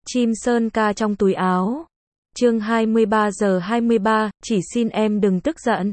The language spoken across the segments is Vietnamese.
Chim sơn ca trong túi áo. Chương 23 giờ 23, chỉ xin em đừng tức giận.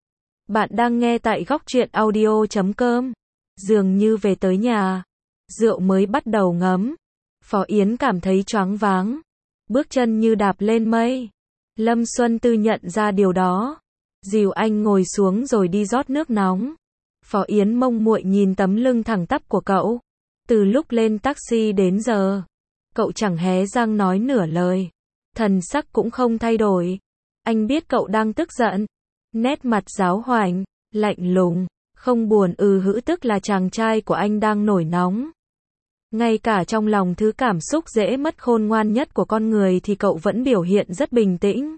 Bạn đang nghe tại góc truyện audio.com. Dường như về tới nhà, rượu mới bắt đầu ngấm. Phó Yến cảm thấy choáng váng, bước chân như đạp lên mây. Lâm Xuân Tư nhận ra điều đó, dìu anh ngồi xuống rồi đi rót nước nóng. Phó Yến mông muội nhìn tấm lưng thẳng tắp của cậu. Từ lúc lên taxi đến giờ, cậu chẳng hé răng nói nửa lời. Thần sắc cũng không thay đổi. Anh biết cậu đang tức giận. Nét mặt giáo hoành, lạnh lùng, không buồn hữ, tức là chàng trai của anh đang nổi nóng. Ngay cả trong lòng thứ cảm xúc dễ mất khôn ngoan nhất của con người thì cậu vẫn biểu hiện rất bình tĩnh.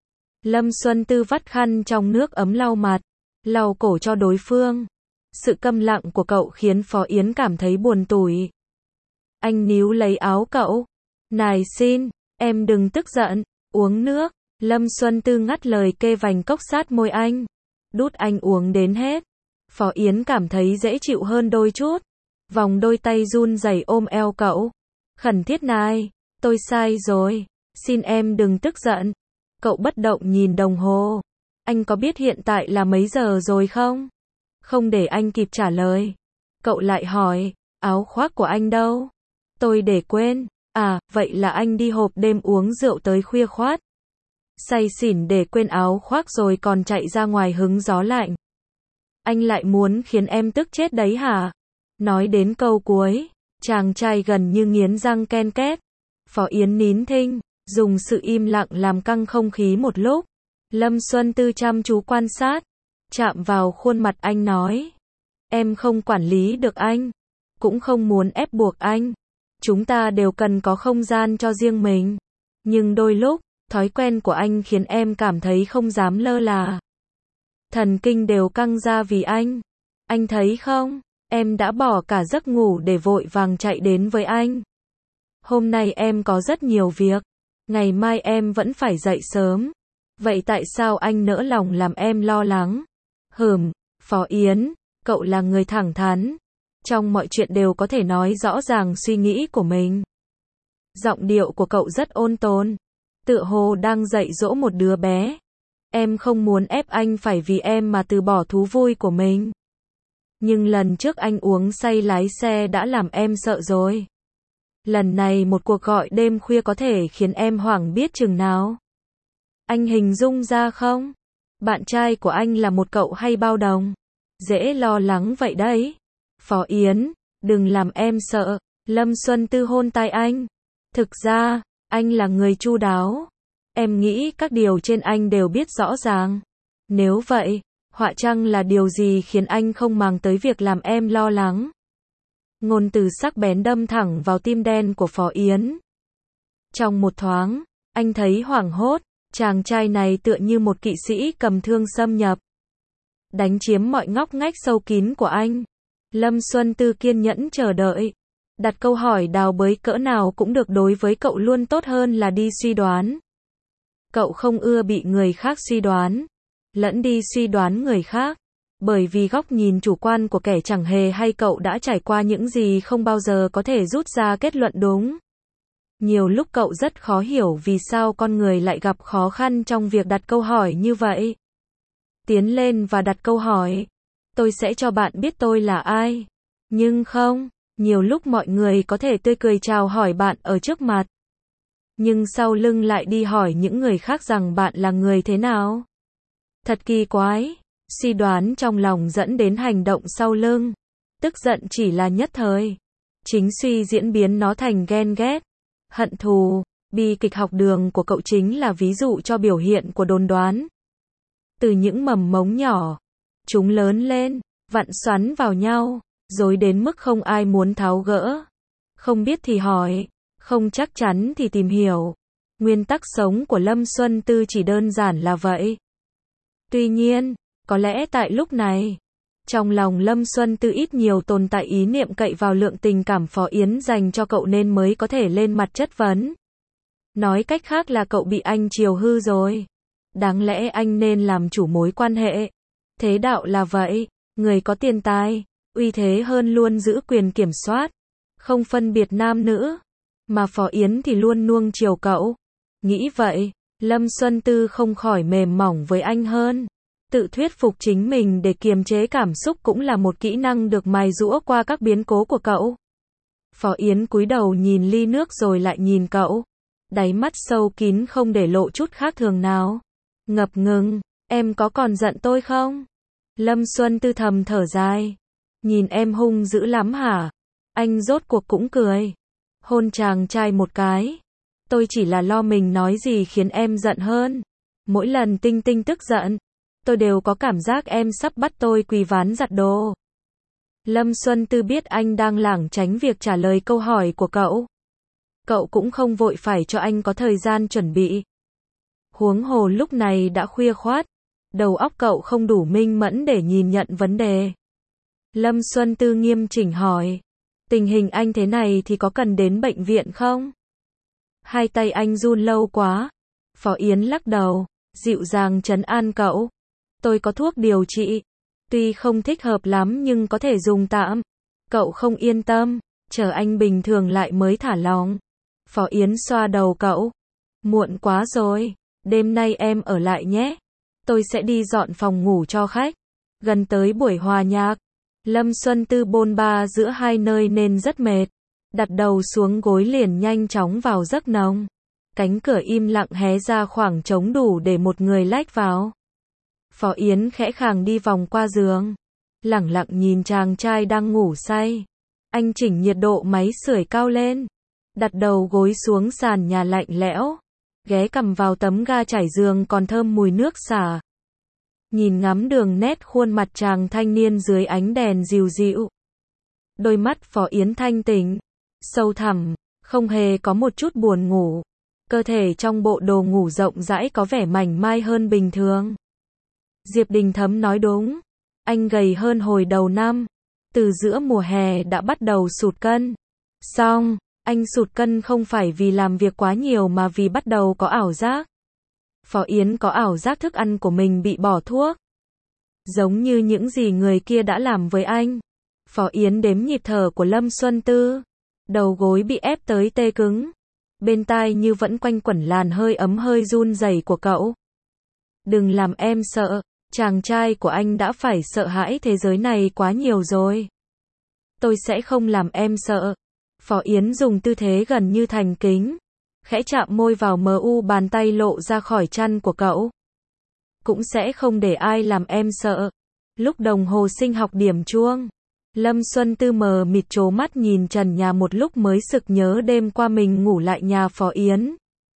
Lâm Xuân Tư vắt khăn trong nước ấm lau mặt, lau cổ cho đối phương. Sự câm lặng của cậu khiến Phó Yến cảm thấy buồn tủi. Anh níu lấy áo cậu. Này xin, em đừng tức giận, uống nước. Lâm Xuân Tư ngắt lời kê vành cốc sát môi anh. Đút anh uống đến hết. Phó Yến cảm thấy dễ chịu hơn đôi chút. Vòng đôi tay run rẩy ôm eo cậu. Khẩn thiết này, tôi sai rồi. Xin em đừng tức giận. Cậu bất động nhìn đồng hồ. Anh có biết hiện tại là mấy giờ rồi không? Không để anh kịp trả lời, cậu lại hỏi, áo khoác của anh đâu? Tôi để quên. À, vậy là anh đi hộp đêm uống rượu tới khuya khoát. Say xỉn để quên áo khoác rồi còn chạy ra ngoài hứng gió lạnh. Anh lại muốn khiến em tức chết đấy hả? Nói đến câu cuối, chàng trai gần như nghiến răng ken két. Phó Yến nín thinh, dùng sự im lặng làm căng không khí một lúc. Lâm Xuân Tư chăm chú quan sát, chạm vào khuôn mặt anh nói. Em không quản lý được anh, cũng không muốn ép buộc anh. Chúng ta đều cần có không gian cho riêng mình. Nhưng đôi lúc, thói quen của anh khiến em cảm thấy không dám lơ là. Thần kinh đều căng ra vì anh. Anh thấy không, em đã bỏ cả giấc ngủ để vội vàng chạy đến với anh. Hôm nay em có rất nhiều việc, ngày mai em vẫn phải dậy sớm. Vậy tại sao anh nỡ lòng làm em lo lắng? Phó Yến, cậu là người thẳng thắn. Trong mọi chuyện đều có thể nói rõ ràng suy nghĩ của mình. Giọng điệu của cậu rất ôn tồn, tựa hồ đang dạy dỗ một đứa bé. Em không muốn ép anh phải vì em mà từ bỏ thú vui của mình. Nhưng lần trước anh uống say lái xe đã làm em sợ rồi. Lần này một cuộc gọi đêm khuya có thể khiến em hoảng biết chừng nào. Anh hình dung ra không? Bạn trai của anh là một cậu hay bao đồng. Dễ lo lắng vậy đấy. Phó Yến, đừng làm em sợ. Lâm Xuân Tư hôn tai anh. Thực ra, anh là người chu đáo. Em nghĩ các điều trên anh đều biết rõ ràng. Nếu vậy, họa chăng là điều gì khiến anh không màng tới việc làm em lo lắng? Ngôn từ sắc bén đâm thẳng vào tim đen của Phó Yến. Trong một thoáng, anh thấy hoảng hốt. Chàng trai này tựa như một kỵ sĩ cầm thương xâm nhập, đánh chiếm mọi ngóc ngách sâu kín của anh. Lâm Xuân Tư kiên nhẫn chờ đợi. Đặt câu hỏi đào bới cỡ nào cũng được, đối với cậu luôn tốt hơn là đi suy đoán. Cậu không ưa bị người khác suy đoán, lẫn đi suy đoán người khác. Bởi vì góc nhìn chủ quan của kẻ chẳng hề hay cậu đã trải qua những gì không bao giờ có thể rút ra kết luận đúng. Nhiều lúc cậu rất khó hiểu vì sao con người lại gặp khó khăn trong việc đặt câu hỏi như vậy. Tiến lên và đặt câu hỏi. Tôi sẽ cho bạn biết tôi là ai. Nhưng không, nhiều lúc mọi người có thể tươi cười chào hỏi bạn ở trước mặt. Nhưng sau lưng lại đi hỏi những người khác rằng bạn là người thế nào. Thật kỳ quái. Suy đoán trong lòng dẫn đến hành động sau lưng. Tức giận chỉ là nhất thời. Chính suy diễn biến nó thành ghen ghét, hận thù. Bi kịch học đường của cậu chính là ví dụ cho biểu hiện của đồn đoán. Từ những mầm mống nhỏ, chúng lớn lên, vặn xoắn vào nhau, rồi đến mức không ai muốn tháo gỡ. Không biết thì hỏi, không chắc chắn thì tìm hiểu. Nguyên tắc sống của Lâm Xuân Tư chỉ đơn giản là vậy. Tuy nhiên, có lẽ tại lúc này, trong lòng Lâm Xuân Tư ít nhiều tồn tại ý niệm cậy vào lượng tình cảm Phó Yến dành cho cậu nên mới có thể lên mặt chất vấn. Nói cách khác là cậu bị anh chiều hư rồi. Đáng lẽ anh nên làm chủ mối quan hệ. Thế đạo là vậy, người có tiền tài, uy thế hơn luôn giữ quyền kiểm soát, không phân biệt nam nữ. mà Phó Yến thì luôn nuông chiều cậu. Nghĩ vậy, Lâm Xuân Tư không khỏi mềm mỏng với anh hơn. Tự thuyết phục chính mình để kiềm chế cảm xúc cũng là một kỹ năng được mài giũa qua các biến cố của cậu. Phó Yến cúi đầu nhìn ly nước rồi lại nhìn cậu. Đáy mắt sâu kín không để lộ chút khác thường nào. Ngập ngừng, em có còn giận tôi không? Lâm Xuân Tư thầm thở dài. Nhìn em hung dữ lắm hả? Anh rốt cuộc cũng cười. Hôn chàng trai một cái. Tôi chỉ là lo mình nói gì khiến em giận hơn. Mỗi lần Tinh Tinh tức giận, tôi đều có cảm giác em sắp bắt tôi quỳ ván giặt đồ. Lâm Xuân Tư biết anh đang lảng tránh việc trả lời câu hỏi của cậu. Cậu cũng không vội phải cho anh có thời gian chuẩn bị. Huống hồ lúc này đã khuya khoắt, đầu óc cậu không đủ minh mẫn để nhìn nhận vấn đề. Lâm Xuân Tư nghiêm chỉnh hỏi, tình hình anh thế này thì có cần đến bệnh viện không? Hai tay anh run lâu quá. Phó Yến lắc đầu, dịu dàng trấn an cậu. Tôi có thuốc điều trị, tuy không thích hợp lắm nhưng có thể dùng tạm. Cậu không yên tâm, chờ anh bình thường lại mới thả lỏng. Phó Yến xoa đầu cậu. Muộn quá rồi, đêm nay em ở lại nhé. Tôi sẽ đi dọn phòng ngủ cho khách. Gần tới buổi hòa nhạc, Lâm Xuân Tư bôn ba giữa hai nơi nên rất mệt. Đặt đầu xuống gối liền nhanh chóng vào giấc nồng. Cánh cửa im lặng hé ra khoảng trống đủ để một người lách vào. Phó Yến khẽ khàng đi vòng qua giường, lẳng lặng nhìn chàng trai đang ngủ say. Anh chỉnh nhiệt độ máy sưởi cao lên, đặt đầu gối xuống sàn nhà lạnh lẽo, ghé cằm vào tấm ga trải giường còn thơm mùi nước xả. Nhìn ngắm đường nét khuôn mặt chàng thanh niên dưới ánh đèn dịu dịu. Đôi mắt Phó Yến thanh tịnh, sâu thẳm, không hề có một chút buồn ngủ. Cơ thể trong bộ đồ ngủ rộng rãi có vẻ mảnh mai hơn bình thường. Diệp Đình Thấm nói đúng, anh gầy hơn hồi đầu năm, từ giữa mùa hè đã bắt đầu sụt cân. Xong, anh sụt cân không phải vì làm việc quá nhiều mà vì bắt đầu có ảo giác. Phó Yến có ảo giác thức ăn của mình bị bỏ thuốc. Giống như những gì người kia đã làm với anh. Phó Yến đếm nhịp thở của Lâm Xuân Tư. Đầu gối bị ép tới tê cứng. Bên tai như vẫn quanh quẩn làn hơi ấm hơi run rẩy của cậu. Đừng làm em sợ, chàng trai của anh đã phải sợ hãi thế giới này quá nhiều rồi. Tôi sẽ không làm em sợ. Phó Yến dùng tư thế gần như thành kính, khẽ chạm môi vào bàn tay lộ ra khỏi chăn của cậu. Cũng sẽ không để ai làm em sợ. Lúc đồng hồ sinh học điểm chuông, Lâm Xuân Tư mờ mịt trố mắt nhìn trần nhà một lúc mới sực nhớ đêm qua mình ngủ lại nhà Phó Yến.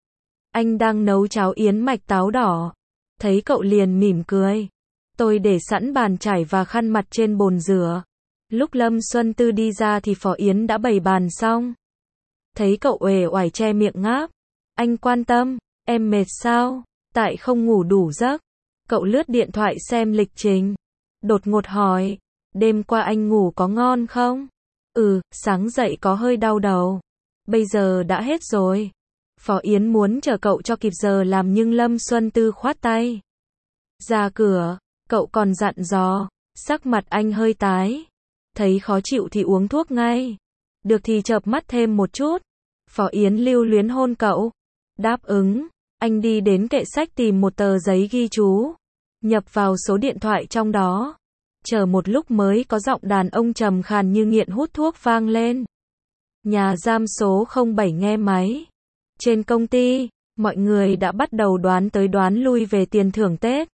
Anh đang nấu cháo yến mạch táo đỏ. Thấy cậu liền mỉm cười. Tôi để sẵn bàn chải và khăn mặt trên bồn rửa. Lúc Lâm Xuân Tư đi ra thì Phó Yến đã bày bàn xong. Thấy cậu uể oải che miệng ngáp. Anh quan tâm, em mệt sao? Tại không ngủ đủ giấc. Cậu lướt điện thoại xem lịch trình. Đột ngột hỏi, đêm qua anh ngủ có ngon không? Sáng dậy có hơi đau đầu. Bây giờ đã hết rồi. Phó Yến muốn chờ cậu cho kịp giờ làm nhưng Lâm Xuân Tư khoát tay. Ra cửa, cậu còn dặn dò, sắc mặt anh hơi tái. Thấy khó chịu thì uống thuốc ngay. Được thì chợp mắt thêm một chút. Phó Yến lưu luyến hôn cậu. Đáp ứng, anh đi đến kệ sách tìm một tờ giấy ghi chú. Nhập vào số điện thoại trong đó. Chờ một lúc mới có giọng đàn ông trầm khàn như nghiện hút thuốc vang lên. Nhà giam số 07 nghe máy. Trên công ty, mọi người đã bắt đầu đoán tới đoán lui về tiền thưởng Tết.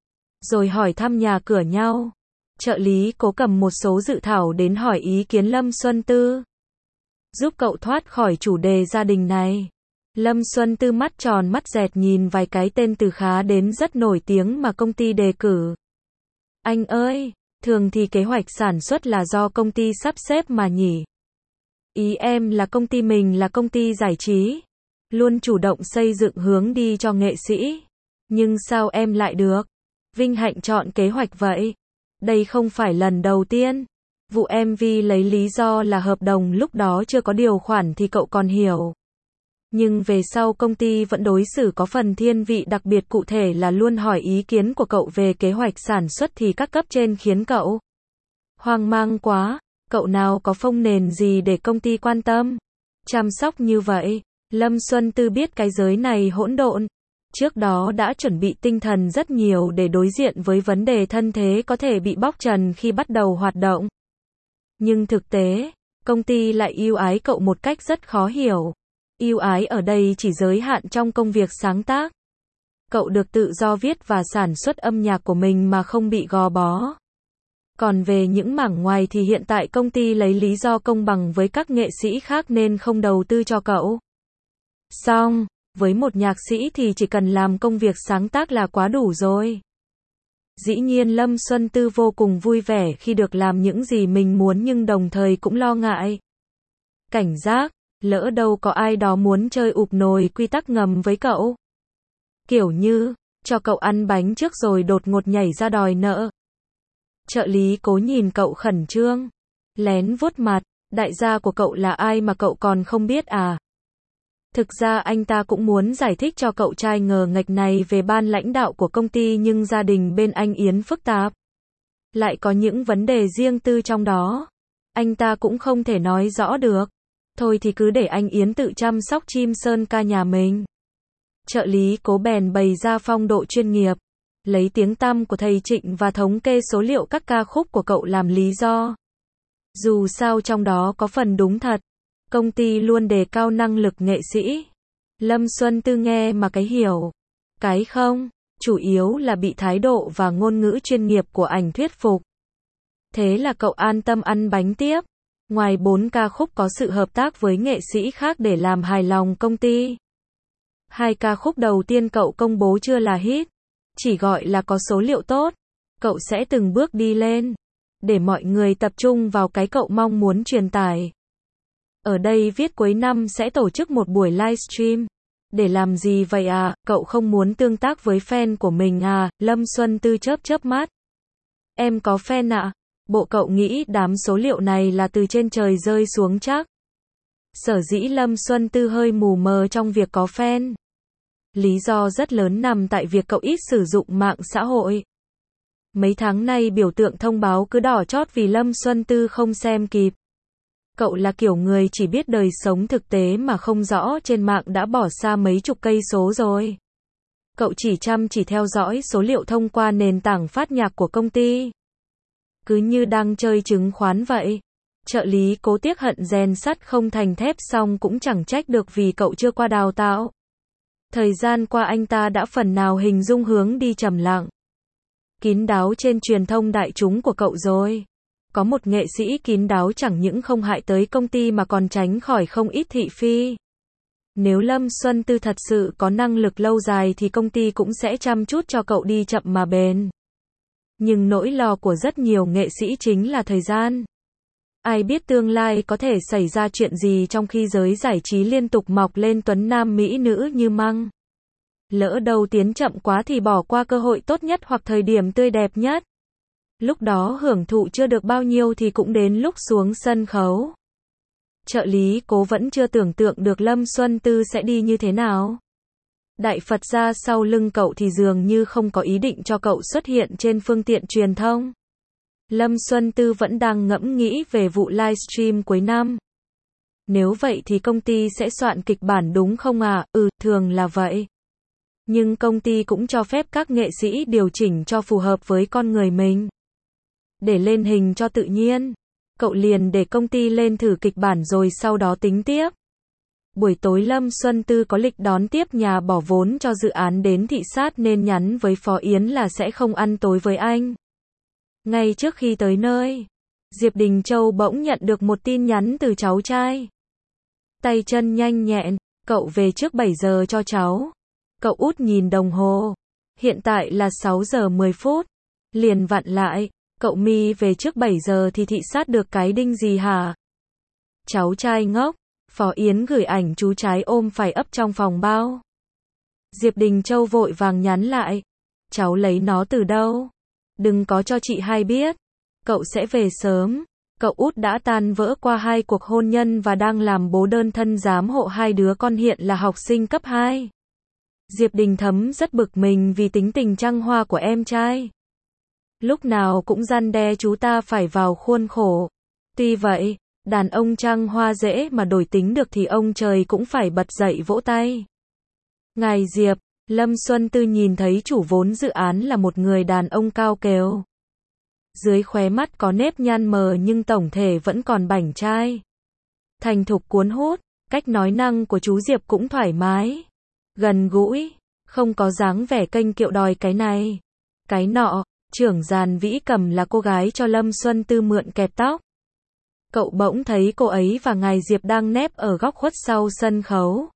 Rồi hỏi thăm nhà cửa nhau. Trợ lý cố cầm một số dự thảo đến hỏi ý kiến Lâm Xuân Tư. Giúp cậu thoát khỏi chủ đề gia đình này. Lâm Xuân Tư mắt tròn mắt dẹt nhìn vài cái tên từ khá đến rất nổi tiếng mà công ty đề cử. Anh ơi, thường thì kế hoạch sản xuất là do công ty sắp xếp mà nhỉ? Ý em là công ty mình là công ty giải trí. Luôn chủ động xây dựng hướng đi cho nghệ sĩ. Nhưng sao em lại được? Vinh hạnh chọn kế hoạch vậy. Đây không phải lần đầu tiên. Vụ MV lấy lý do là hợp đồng lúc đó chưa có điều khoản thì cậu còn hiểu. Nhưng về sau công ty vẫn đối xử có phần thiên vị đặc biệt cụ thể là luôn hỏi ý kiến của cậu về kế hoạch sản xuất thì các cấp trên khiến cậu hoang mang quá. Cậu nào có phông nền gì để công ty quan tâm? chăm sóc như vậy. Lâm Xuân Tư biết cái giới này hỗn độn. Trước đó đã chuẩn bị tinh thần rất nhiều để đối diện với vấn đề thân thế có thể bị bóc trần khi bắt đầu hoạt động. Nhưng thực tế, công ty lại ưu ái cậu một cách rất khó hiểu. Ưu ái ở đây chỉ giới hạn trong công việc sáng tác. Cậu được tự do viết và sản xuất âm nhạc của mình mà không bị gò bó. Còn về những mảng ngoài thì hiện tại công ty lấy lý do công bằng với các nghệ sĩ khác nên không đầu tư cho cậu. Xong, với một nhạc sĩ thì chỉ cần làm công việc sáng tác là quá đủ rồi. Dĩ nhiên Lâm Xuân Tư vô cùng vui vẻ khi được làm những gì mình muốn nhưng đồng thời cũng lo ngại. Cảnh giác, lỡ đâu có ai đó muốn chơi ụp nồi quy tắc ngầm với cậu. Kiểu như, cho cậu ăn bánh trước rồi đột ngột nhảy ra đòi nợ. Trợ lý Cố nhìn cậu khẩn trương, lén vuốt mặt, đại gia của cậu là ai mà cậu còn không biết à? Thực ra anh ta cũng muốn giải thích cho cậu trai ngờ nghệch này về ban lãnh đạo của công ty nhưng gia đình bên anh Yến phức tạp. Lại có những vấn đề riêng tư trong đó. Anh ta cũng không thể nói rõ được. Thôi thì cứ để anh Yến tự chăm sóc chim sơn ca nhà mình. Trợ lý Cố bèn bày ra phong độ chuyên nghiệp. Lấy tiếng tăm của thầy Trịnh và thống kê số liệu các ca khúc của cậu làm lý do. Dù sao trong đó có phần đúng thật. Công ty luôn đề cao năng lực nghệ sĩ. Lâm Xuân Tư nghe mà cái hiểu. Cái không, chủ yếu là bị thái độ và ngôn ngữ chuyên nghiệp của ảnh thuyết phục. Thế là cậu an tâm ăn bánh tiếp. Ngoài 4 ca khúc có sự hợp tác với nghệ sĩ khác để làm hài lòng công ty. 2 ca khúc đầu tiên cậu công bố chưa là hit. Chỉ gọi là có số liệu tốt. Cậu sẽ từng bước đi lên. Để mọi người tập trung vào cái cậu mong muốn truyền tải. Ở đây viết cuối năm sẽ tổ chức một buổi livestream. Để làm gì vậy à, cậu không muốn tương tác với fan của mình à, Lâm Xuân Tư chớp chớp mắt. Em có fan ạ? Bộ cậu nghĩ đám số liệu này là từ trên trời rơi xuống chắc. Sở dĩ Lâm Xuân Tư hơi mù mờ trong việc có fan. Lý do rất lớn nằm tại việc cậu ít sử dụng mạng xã hội. Mấy tháng nay biểu tượng thông báo cứ đỏ chót vì Lâm Xuân Tư không xem kịp. Cậu là kiểu người chỉ biết đời sống thực tế mà không rõ trên mạng đã bỏ xa mấy chục cây số rồi. Cậu chỉ chăm chỉ theo dõi số liệu thông qua nền tảng phát nhạc của công ty. Cứ như đang chơi chứng khoán vậy. Trợ lý Cố tiếc hận rèn sắt không thành thép xong cũng chẳng trách được vì cậu chưa qua đào tạo. Thời gian qua anh ta đã phần nào hình dung hướng đi trầm lặng. Kín đáo trên truyền thông đại chúng của cậu rồi. Có một nghệ sĩ kín đáo chẳng những không hại tới công ty mà còn tránh khỏi không ít thị phi. Nếu Lâm Xuân Tư thật sự có năng lực lâu dài thì công ty cũng sẽ chăm chút cho cậu đi chậm mà bền. Nhưng nỗi lo của rất nhiều nghệ sĩ chính là thời gian. Ai biết tương lai có thể xảy ra chuyện gì trong khi giới giải trí liên tục mọc lên tuấn nam mỹ nữ như măng. Lỡ đâu tiến chậm quá thì bỏ qua cơ hội tốt nhất hoặc thời điểm tươi đẹp nhất. Lúc đó hưởng thụ chưa được bao nhiêu thì cũng đến lúc xuống sân khấu. Trợ lý Cố vẫn chưa tưởng tượng được Lâm Xuân Tư sẽ đi như thế nào. Đại Phật gia sau lưng cậu thì dường như không có ý định cho cậu xuất hiện trên phương tiện truyền thông. Lâm Xuân Tư vẫn đang ngẫm nghĩ về vụ livestream cuối năm. Nếu vậy thì công ty sẽ soạn kịch bản đúng không à? Thường là vậy. Nhưng công ty cũng cho phép các nghệ sĩ điều chỉnh cho phù hợp với con người mình. Để lên hình cho tự nhiên. Cậu liền để công ty lên thử kịch bản rồi sau đó tính tiếp. Buổi tối Lâm Xuân Tư có lịch đón tiếp nhà bỏ vốn cho dự án đến thị sát nên nhắn với Phó Yến là sẽ không ăn tối với anh. Ngay trước khi tới nơi, Diệp Đình Châu bỗng nhận được một tin nhắn từ cháu trai. Tay chân nhanh nhẹn, cậu về trước 7 giờ cho cháu. Cậu út nhìn đồng hồ. Hiện tại là 6 giờ 10 phút. Liền vặn lại, cậu mi về trước 7 giờ thì thị sát được cái đinh gì hả? Cháu trai ngốc, Phó Yến gửi ảnh chú trái ôm phải ấp trong phòng bao. Diệp Đình Châu vội vàng nhắn lại. Cháu lấy nó từ đâu? Đừng có cho chị hai biết. Cậu sẽ về sớm. Cậu út đã tan vỡ qua 2 cuộc hôn nhân và đang làm bố đơn thân giám hộ 2 đứa con hiện là học sinh cấp 2. Diệp Đình Thấm rất bực mình vì tính tình trăng hoa của em trai. Lúc nào cũng răn đe chú ta phải vào khuôn khổ. Tuy vậy, Đàn ông trăng hoa dễ mà đổi tính được thì ông trời cũng phải bật dậy vỗ tay. Ngài Diệp, Lâm Xuân Tư nhìn thấy chủ vốn dự án là một người đàn ông cao kèo. Dưới khóe mắt có nếp nhăn mờ nhưng tổng thể vẫn còn bảnh trai. Thành thục cuốn hút, cách nói năng của chú Diệp cũng thoải mái. Gần gũi, không có dáng vẻ kênh kiệu đòi cái này, cái nọ. Trưởng Giàn Vĩ Cầm là cô gái cho Lâm Xuân Tư mượn kẹp tóc. Cậu bỗng thấy cô ấy và ngài Diệp đang nép ở góc khuất sau sân khấu.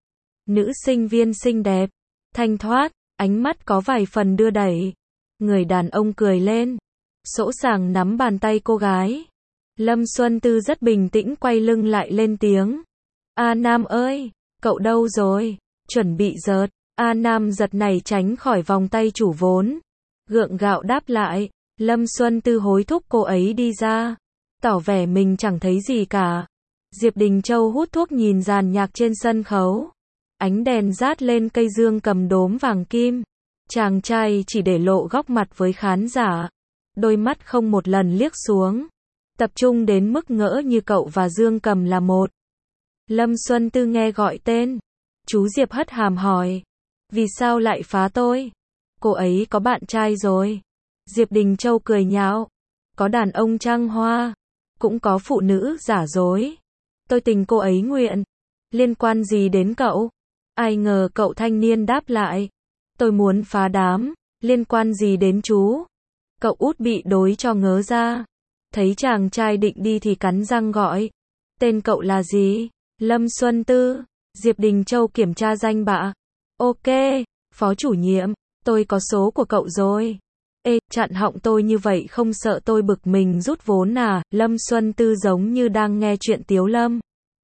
Nữ sinh viên xinh đẹp, thanh thoát, ánh mắt có vài phần đưa đẩy. Người đàn ông cười lên, sỗ sàng nắm bàn tay cô gái. Lâm Xuân Tư rất bình tĩnh quay lưng lại lên tiếng. A Nam ơi, cậu đâu rồi? Chuẩn bị rớt. A Nam giật nảy tránh khỏi vòng tay chủ vốn. Gượng gạo đáp lại. Lâm Xuân Tư hối thúc cô ấy đi ra, tỏ vẻ mình chẳng thấy gì cả. Diệp Đình Châu hút thuốc nhìn dàn nhạc trên sân khấu. Ánh đèn rát lên cây dương cầm đốm vàng kim. Chàng trai chỉ để lộ góc mặt với khán giả. Đôi mắt không một lần liếc xuống. Tập trung đến mức ngỡ như cậu và dương cầm là một. Lâm Xuân Tư nghe gọi tên. Chú Diệp hất hàm hỏi. Vì sao lại phá tôi? Cô ấy có bạn trai rồi. Diệp Đình Châu cười nhạo. Có đàn ông trăng hoa. Cũng có phụ nữ giả dối. Tôi tình cô ấy nguyện. Liên quan gì đến cậu? Ai ngờ cậu thanh niên đáp lại. Tôi muốn phá đám. Liên quan gì đến chú? Cậu út bị đối cho ngớ ra. Thấy chàng trai định đi thì cắn răng gọi. Tên cậu là gì? Lâm Xuân Tư. Diệp Đình Châu kiểm tra danh bạ. Ok, phó chủ nhiệm. Tôi có số của cậu rồi. Ê, chặn họng tôi như vậy không sợ tôi bực mình rút vốn à? Lâm Xuân Tư giống như đang nghe chuyện Tiếu Lâm.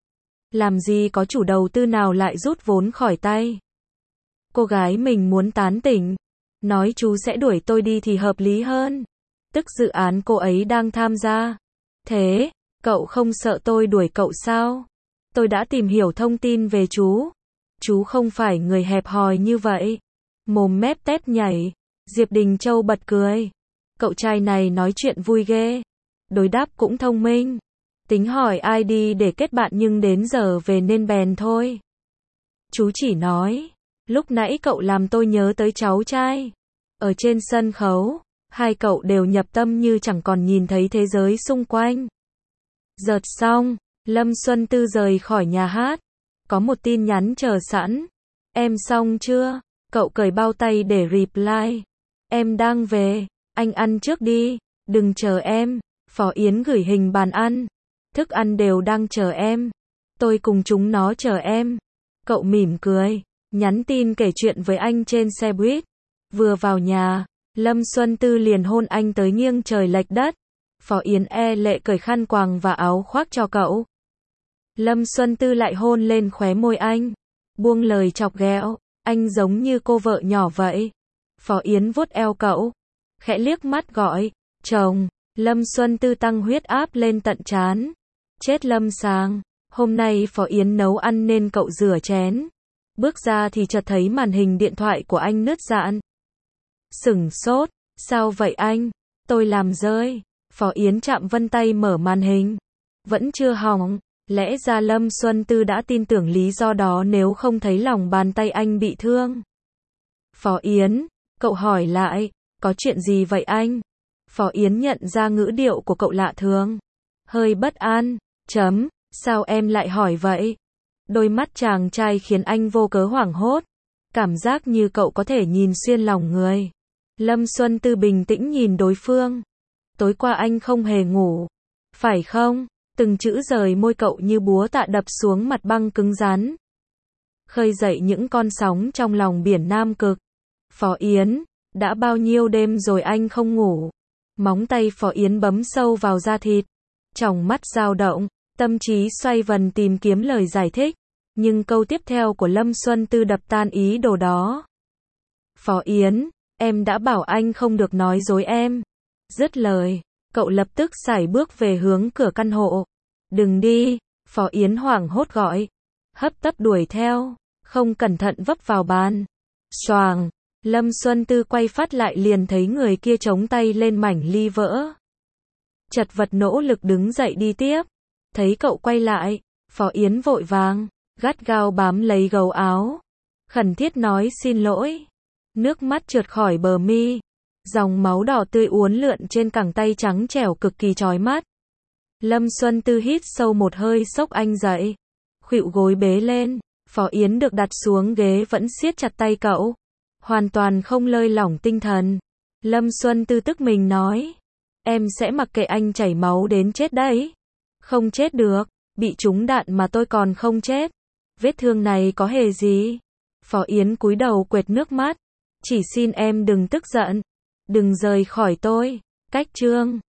Làm gì có chủ đầu tư nào lại rút vốn khỏi tay. Cô gái mình muốn tán tỉnh. Nói chú sẽ đuổi tôi đi thì hợp lý hơn. Tức dự án cô ấy đang tham gia. Thế, cậu không sợ tôi đuổi cậu sao? Tôi đã tìm hiểu thông tin về chú. Chú không phải người hẹp hòi như vậy. Mồm mép tép nhảy. Diệp Đình Châu bật cười. Cậu trai này nói chuyện vui ghê. Đối đáp cũng thông minh. Tính hỏi ai đi để kết bạn nhưng đến giờ về nên bèn thôi. Chú chỉ nói. Lúc nãy cậu làm tôi nhớ tới cháu trai. Ở trên sân khấu, hai cậu đều nhập tâm như chẳng còn nhìn thấy thế giới xung quanh. Dợt xong, Lâm Xuân Tư rời khỏi nhà hát. Có một tin nhắn chờ sẵn. Em xong chưa? Cậu cởi bao tay để reply. Em đang về, anh ăn trước đi, đừng chờ em. Phó Yến gửi hình bàn ăn. Thức ăn đều đang chờ em. Tôi cùng chúng nó chờ em. Cậu mỉm cười, nhắn tin kể chuyện với anh trên xe buýt. Vừa vào nhà, Lâm Xuân Tư liền hôn anh tới nghiêng trời lệch đất. Phó Yến e lệ cởi khăn quàng và áo khoác cho cậu. Lâm Xuân Tư lại hôn lên khóe môi anh. Buông lời chọc ghẹo, anh giống như cô vợ nhỏ vậy. Phó Yến vuốt eo cậu, khẽ liếc mắt gọi, chồng. Lâm Xuân Tư tăng huyết áp lên tận trán. Chết Lâm Sàng, hôm nay Phó Yến nấu ăn nên cậu rửa chén. Bước ra thì chợt thấy màn hình điện thoại của anh nứt rạn. Sửng sốt, sao vậy anh? Tôi làm rơi. Phó Yến chạm vân tay mở màn hình. Vẫn chưa hỏng. Lẽ ra Lâm Xuân Tư đã tin tưởng lý do đó nếu không thấy lòng bàn tay anh bị thương. Phó Yến, cậu hỏi lại, có chuyện gì vậy anh? Phó Yến nhận ra ngữ điệu của cậu lạ thường. Hơi bất an, sao em lại hỏi vậy? Đôi mắt chàng trai khiến anh vô cớ hoảng hốt. Cảm giác như cậu có thể nhìn xuyên lòng người. Lâm Xuân Tư bình tĩnh nhìn đối phương. Tối qua anh không hề ngủ. Phải không? Từng chữ rời môi cậu như búa tạ đập xuống mặt băng cứng rắn. Khơi dậy những con sóng trong lòng biển Nam Cực. Phó Yến, đã bao nhiêu đêm rồi anh không ngủ? Móng tay Phó Yến bấm sâu vào da thịt. Tròng mắt dao động, tâm trí xoay vần tìm kiếm lời giải thích. Nhưng câu tiếp theo của Lâm Xuân Tư đập tan ý đồ đó. Phó Yến, em đã bảo anh không được nói dối em. Dứt lời, cậu lập tức sải bước về hướng cửa căn hộ. Đừng đi, Phó Yến hoảng hốt gọi. Hấp tấp đuổi theo, không cẩn thận vấp vào bàn. Xoàng, Lâm Xuân Tư quay phát lại liền thấy người kia chống tay lên mảnh ly vỡ. Chật vật nỗ lực đứng dậy đi tiếp. Thấy cậu quay lại, Phó Yến vội vàng, gắt gao bám lấy gấu áo. Khẩn thiết nói xin lỗi. Nước mắt trượt khỏi bờ mi. Dòng máu đỏ tươi uốn lượn trên cẳng tay trắng trẻo cực kỳ chói mắt. Lâm Xuân Tư hít sâu một hơi xốc anh dậy. Khuỵu gối bế lên. Phó Yến được đặt xuống ghế vẫn siết chặt tay cậu. Hoàn toàn không lơi lỏng tinh thần. Lâm Xuân Tư tức mình nói. Em sẽ mặc kệ anh chảy máu đến chết đấy. Không chết được. Bị trúng đạn mà tôi còn không chết. Vết thương này có hề gì. Phó Yến cúi đầu quệt nước mắt. Chỉ xin em đừng tức giận. Đừng rời khỏi tôi. Cách chương